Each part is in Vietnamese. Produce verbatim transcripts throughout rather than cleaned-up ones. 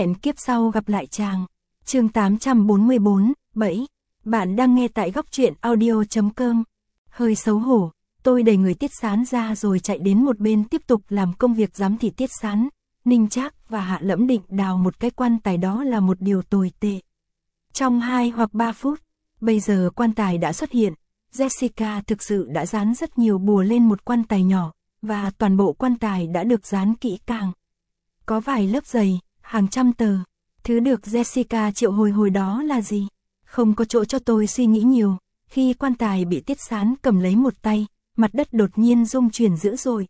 hẹn kiếp sau gặp lại chàng. Chương tám trăm bốn mươi bốn, bảy. Bạn đang nghe tại góc truyện audio chấm com. Hơi xấu hổ, tôi đẩy người Tiết Sán ra rồi chạy đến một bên tiếp tục làm công việc giám thị Tiết Sán. Ninh Trác và Hạ Lẫm định đào một cái quan tài đó là một điều tồi tệ. Trong hai hoặc ba phút, bây giờ quan tài đã xuất hiện. Jessica thực sự đã dán rất nhiều bùa lên một quan tài nhỏ, và toàn bộ quan tài đã được dán kỹ càng. Có vài lớp dày, hàng trăm tờ. Thứ được Jessica triệu hồi hồi đó là gì? Không có chỗ cho tôi suy nghĩ nhiều. Khi quan tài bị Tiết Sán cầm lấy một tay, mặt đất đột nhiên rung chuyển dữ dội.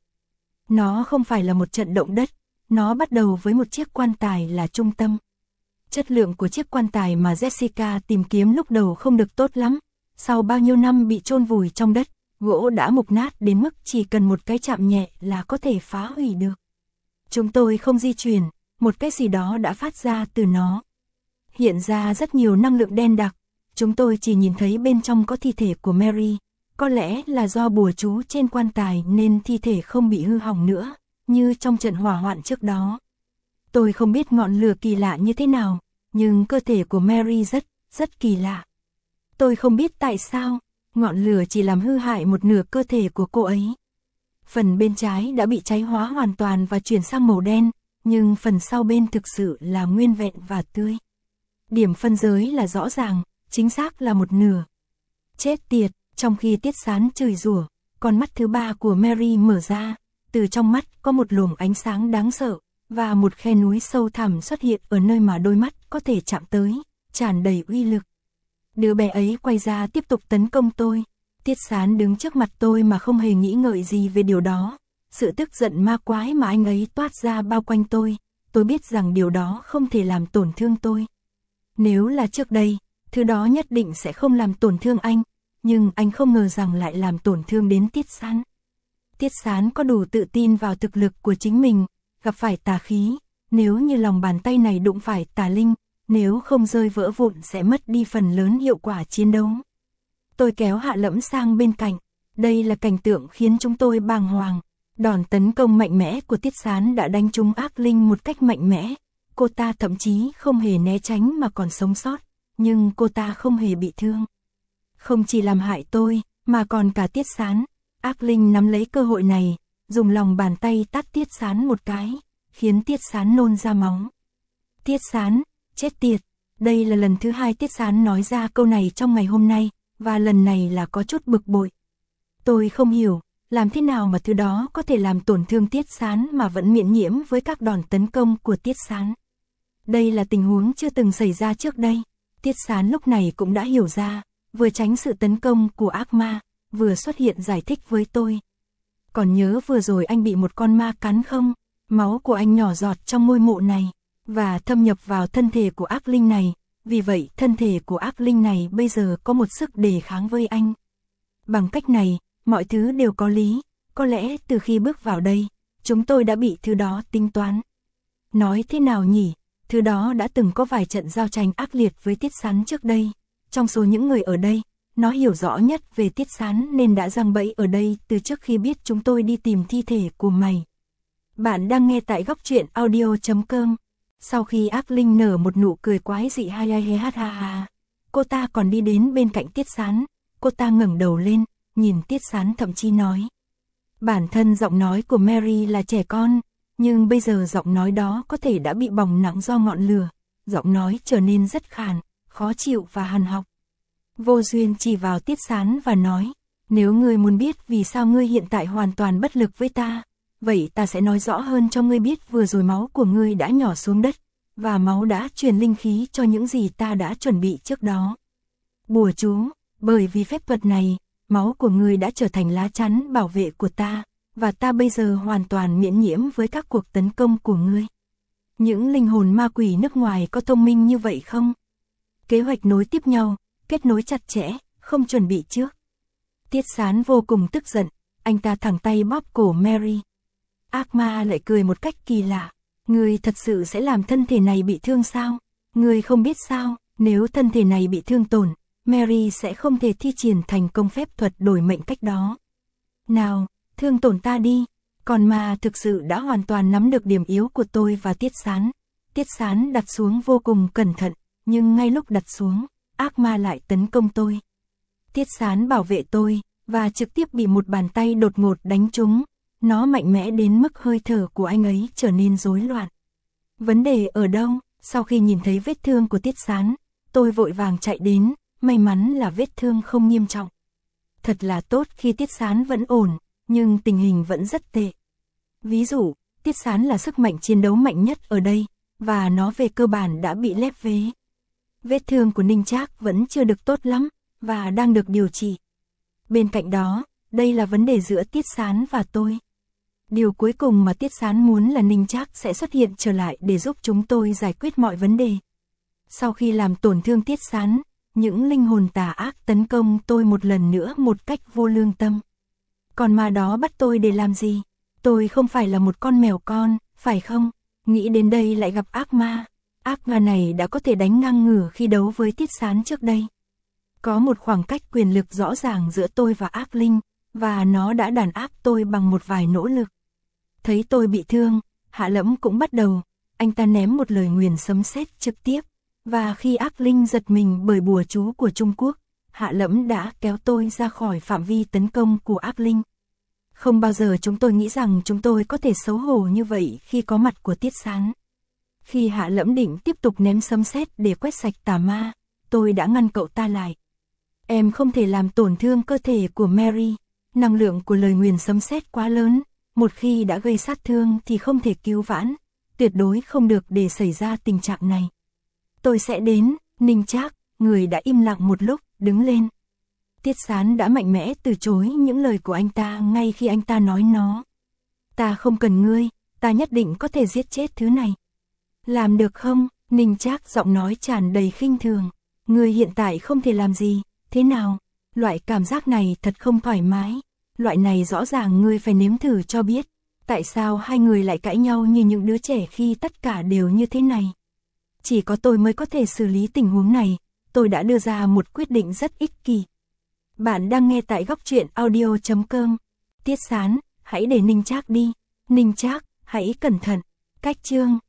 Nó không phải là một trận động đất, nó bắt đầu với một chiếc quan tài là trung tâm. Chất lượng của chiếc quan tài mà Jessica tìm kiếm lúc đầu không được tốt lắm. Sau bao nhiêu năm bị chôn vùi trong đất, gỗ đã mục nát đến mức chỉ cần một cái chạm nhẹ là có thể phá hủy được. Chúng tôi không di chuyển, một cái gì đó đã phát ra từ nó. Hiện ra rất nhiều năng lượng đen đặc, chúng tôi chỉ nhìn thấy bên trong có thi thể của Mary. Có lẽ là do bùa chú trên quan tài nên thi thể không bị hư hỏng nữa, như trong trận hỏa hoạn trước đó. Tôi không biết ngọn lửa kỳ lạ như thế nào, nhưng cơ thể của Mary rất, rất kỳ lạ. Tôi không biết tại sao, ngọn lửa chỉ làm hư hại một nửa cơ thể của cô ấy. Phần bên trái đã bị cháy hóa hoàn toàn và chuyển sang màu đen, nhưng phần sau bên thực sự là nguyên vẹn và tươi. Điểm phân giới là rõ ràng, chính xác là một nửa. Chết tiệt, trong khi Tiết Sán chửi rủa, con mắt thứ ba của Mary mở ra, từ trong mắt có một luồng ánh sáng đáng sợ, và một khe núi sâu thẳm xuất hiện ở nơi mà đôi mắt có thể chạm tới, tràn đầy uy lực. Đứa bé ấy quay ra tiếp tục tấn công tôi. Tiết Sán đứng trước mặt tôi mà không hề nghĩ ngợi gì về điều đó. Sự tức giận ma quái mà anh ấy toát ra bao quanh tôi, tôi biết rằng điều đó không thể làm tổn thương tôi. Nếu là trước đây, thứ đó nhất định sẽ không làm tổn thương anh, nhưng anh không ngờ rằng lại làm tổn thương đến Tiết Sán. Tiết Sán có đủ tự tin vào thực lực của chính mình, gặp phải tà khí, nếu như lòng bàn tay này đụng phải tà linh, nếu không rơi vỡ vụn sẽ mất đi phần lớn hiệu quả chiến đấu. Tôi kéo Hạ Lẫm sang bên cạnh, đây là cảnh tượng khiến chúng tôi bàng hoàng. Đòn tấn công mạnh mẽ của Tiết Sán đã đánh trúng ác linh một cách mạnh mẽ. Cô ta thậm chí không hề né tránh mà còn sống sót, nhưng cô ta không hề bị thương. Không chỉ làm hại tôi, mà còn cả Tiết Sán. Ác linh nắm lấy cơ hội này, dùng lòng bàn tay tát Tiết Sán một cái, khiến Tiết Sán nôn ra máu. Tiết Sán, chết tiệt. Đây là lần thứ hai Tiết Sán nói ra câu này trong ngày hôm nay, và lần này là có chút bực bội. Tôi không hiểu, làm thế nào mà thứ đó có thể làm tổn thương Tiết Sán mà vẫn miễn nhiễm với các đòn tấn công của Tiết Sán. Đây là tình huống chưa từng xảy ra trước đây. Tiết Sán lúc này cũng đã hiểu ra, vừa tránh sự tấn công của ác ma, vừa xuất hiện giải thích với tôi. Còn nhớ vừa rồi anh bị một con ma cắn không? Máu của anh nhỏ giọt trong ngôi mộ này, và thâm nhập vào thân thể của ác linh này. Vì vậy thân thể của ác linh này bây giờ có một sức đề kháng với anh. Bằng cách này, mọi thứ đều có lý. Có lẽ từ khi bước vào đây, chúng tôi đã bị thứ đó tính toán. Nói thế nào nhỉ? Thứ đó đã từng có vài trận giao tranh ác liệt với Tiết Sán trước đây. Trong số những người ở đây, nó hiểu rõ nhất về Tiết Sán nên đã giăng bẫy ở đây từ trước khi biết chúng tôi đi tìm thi thể của mày. Bạn đang nghe tại góc truyện audio chấm com. Sau khi ác linh nở một nụ cười quái dị ha ha ha ha ha, cô ta còn đi đến bên cạnh Tiết Sán. Cô ta ngẩng đầu lên, nhìn Tiết Sán thậm chí nói. Bản thân giọng nói của Mary là trẻ con, nhưng bây giờ giọng nói đó có thể đã bị bỏng nặng do ngọn lửa. Giọng nói trở nên rất khàn, khó chịu và hằn học. Vô duyên chỉ vào Tiết Sán và nói, nếu ngươi muốn biết vì sao ngươi hiện tại hoàn toàn bất lực với ta, vậy ta sẽ nói rõ hơn cho ngươi biết vừa rồi máu của ngươi đã nhỏ xuống đất, và máu đã truyền linh khí cho những gì ta đã chuẩn bị trước đó. Bùa chú, bởi vì phép thuật này, máu của ngươi đã trở thành lá chắn bảo vệ của ta, và ta bây giờ hoàn toàn miễn nhiễm với các cuộc tấn công của ngươi. Những linh hồn ma quỷ nước ngoài có thông minh như vậy không? Kế hoạch nối tiếp nhau, kết nối chặt chẽ, không chuẩn bị trước. Tiết Sán vô cùng tức giận, anh ta thẳng tay bóp cổ Mary. Ác ma lại cười một cách kỳ lạ. Ngươi thật sự sẽ làm thân thể này bị thương sao? Ngươi không biết sao, nếu thân thể này bị thương tổn, Mary sẽ không thể thi triển thành công phép thuật đổi mệnh cách đó. Nào, thương tổn ta đi. Còn ma thực sự đã hoàn toàn nắm được điểm yếu của tôi và Tiết Sán. Tiết Sán đặt xuống vô cùng cẩn thận, nhưng ngay lúc đặt xuống, ác ma lại tấn công tôi. Tiết Sán bảo vệ tôi, và trực tiếp bị một bàn tay đột ngột đánh trúng. Nó mạnh mẽ đến mức hơi thở của anh ấy trở nên rối loạn. Vấn đề ở đâu? Sau khi nhìn thấy vết thương của Tiết Sán, tôi vội vàng chạy đến, may mắn là vết thương không nghiêm trọng. Thật là tốt khi Tiết Sán vẫn ổn, nhưng tình hình vẫn rất tệ. Ví dụ, Tiết Sán là sức mạnh chiến đấu mạnh nhất ở đây, và nó về cơ bản đã bị lép vế. Vết thương của Ninh Trác vẫn chưa được tốt lắm, và đang được điều trị. Bên cạnh đó, đây là vấn đề giữa Tiết Sán và tôi. Điều cuối cùng mà Tiết Sán muốn là Ninh Trác sẽ xuất hiện trở lại để giúp chúng tôi giải quyết mọi vấn đề. Sau khi làm tổn thương Tiết Sán, những linh hồn tà ác tấn công tôi một lần nữa một cách vô lương tâm. Còn ma đó bắt tôi để làm gì? Tôi không phải là một con mèo con, phải không? Nghĩ đến đây lại gặp ác ma. Ác ma này đã có thể đánh ngang ngửa khi đấu với Tiết Sán trước đây. Có một khoảng cách quyền lực rõ ràng giữa tôi và ác linh, và nó đã đàn áp tôi bằng một vài nỗ lực. Thấy tôi bị thương, Hạ Lẫm cũng bắt đầu, anh ta ném một lời nguyền sấm sét trực tiếp, và khi ác linh giật mình bởi bùa chú của Trung Quốc, Hạ Lẫm đã kéo tôi ra khỏi phạm vi tấn công của ác linh. Không bao giờ chúng tôi nghĩ rằng chúng tôi có thể xấu hổ như vậy khi có mặt của Tiết Sán. Khi Hạ Lẫm định tiếp tục ném sấm sét để quét sạch tà ma, tôi đã ngăn cậu ta lại. Em không thể làm tổn thương cơ thể của Mary, năng lượng của lời nguyền sấm sét quá lớn, một khi đã gây sát thương thì không thể cứu vãn, tuyệt đối không được để xảy ra tình trạng này. Tôi sẽ đến. Ninh Trác, người đã im lặng một lúc, đứng lên. Tiết Sán đã mạnh mẽ từ chối những lời của anh ta ngay khi anh ta nói nó. Ta không cần ngươi, ta nhất định có thể giết chết thứ này. Làm được không? Ninh Trác giọng nói tràn đầy khinh thường. Ngươi hiện tại không thể làm gì, thế nào? Loại cảm giác này thật không thoải mái. Loại này rõ ràng ngươi phải nếm thử cho biết. Tại sao hai người lại cãi nhau như những đứa trẻ khi tất cả đều như thế này? Chỉ có tôi mới có thể xử lý tình huống này. Tôi đã đưa ra một quyết định rất ích kỷ. Bạn đang nghe tại góc truyện audio chấm com. Tiết Sán, hãy để Ninh Trác đi. Ninh Trác, hãy cẩn thận. Cách chương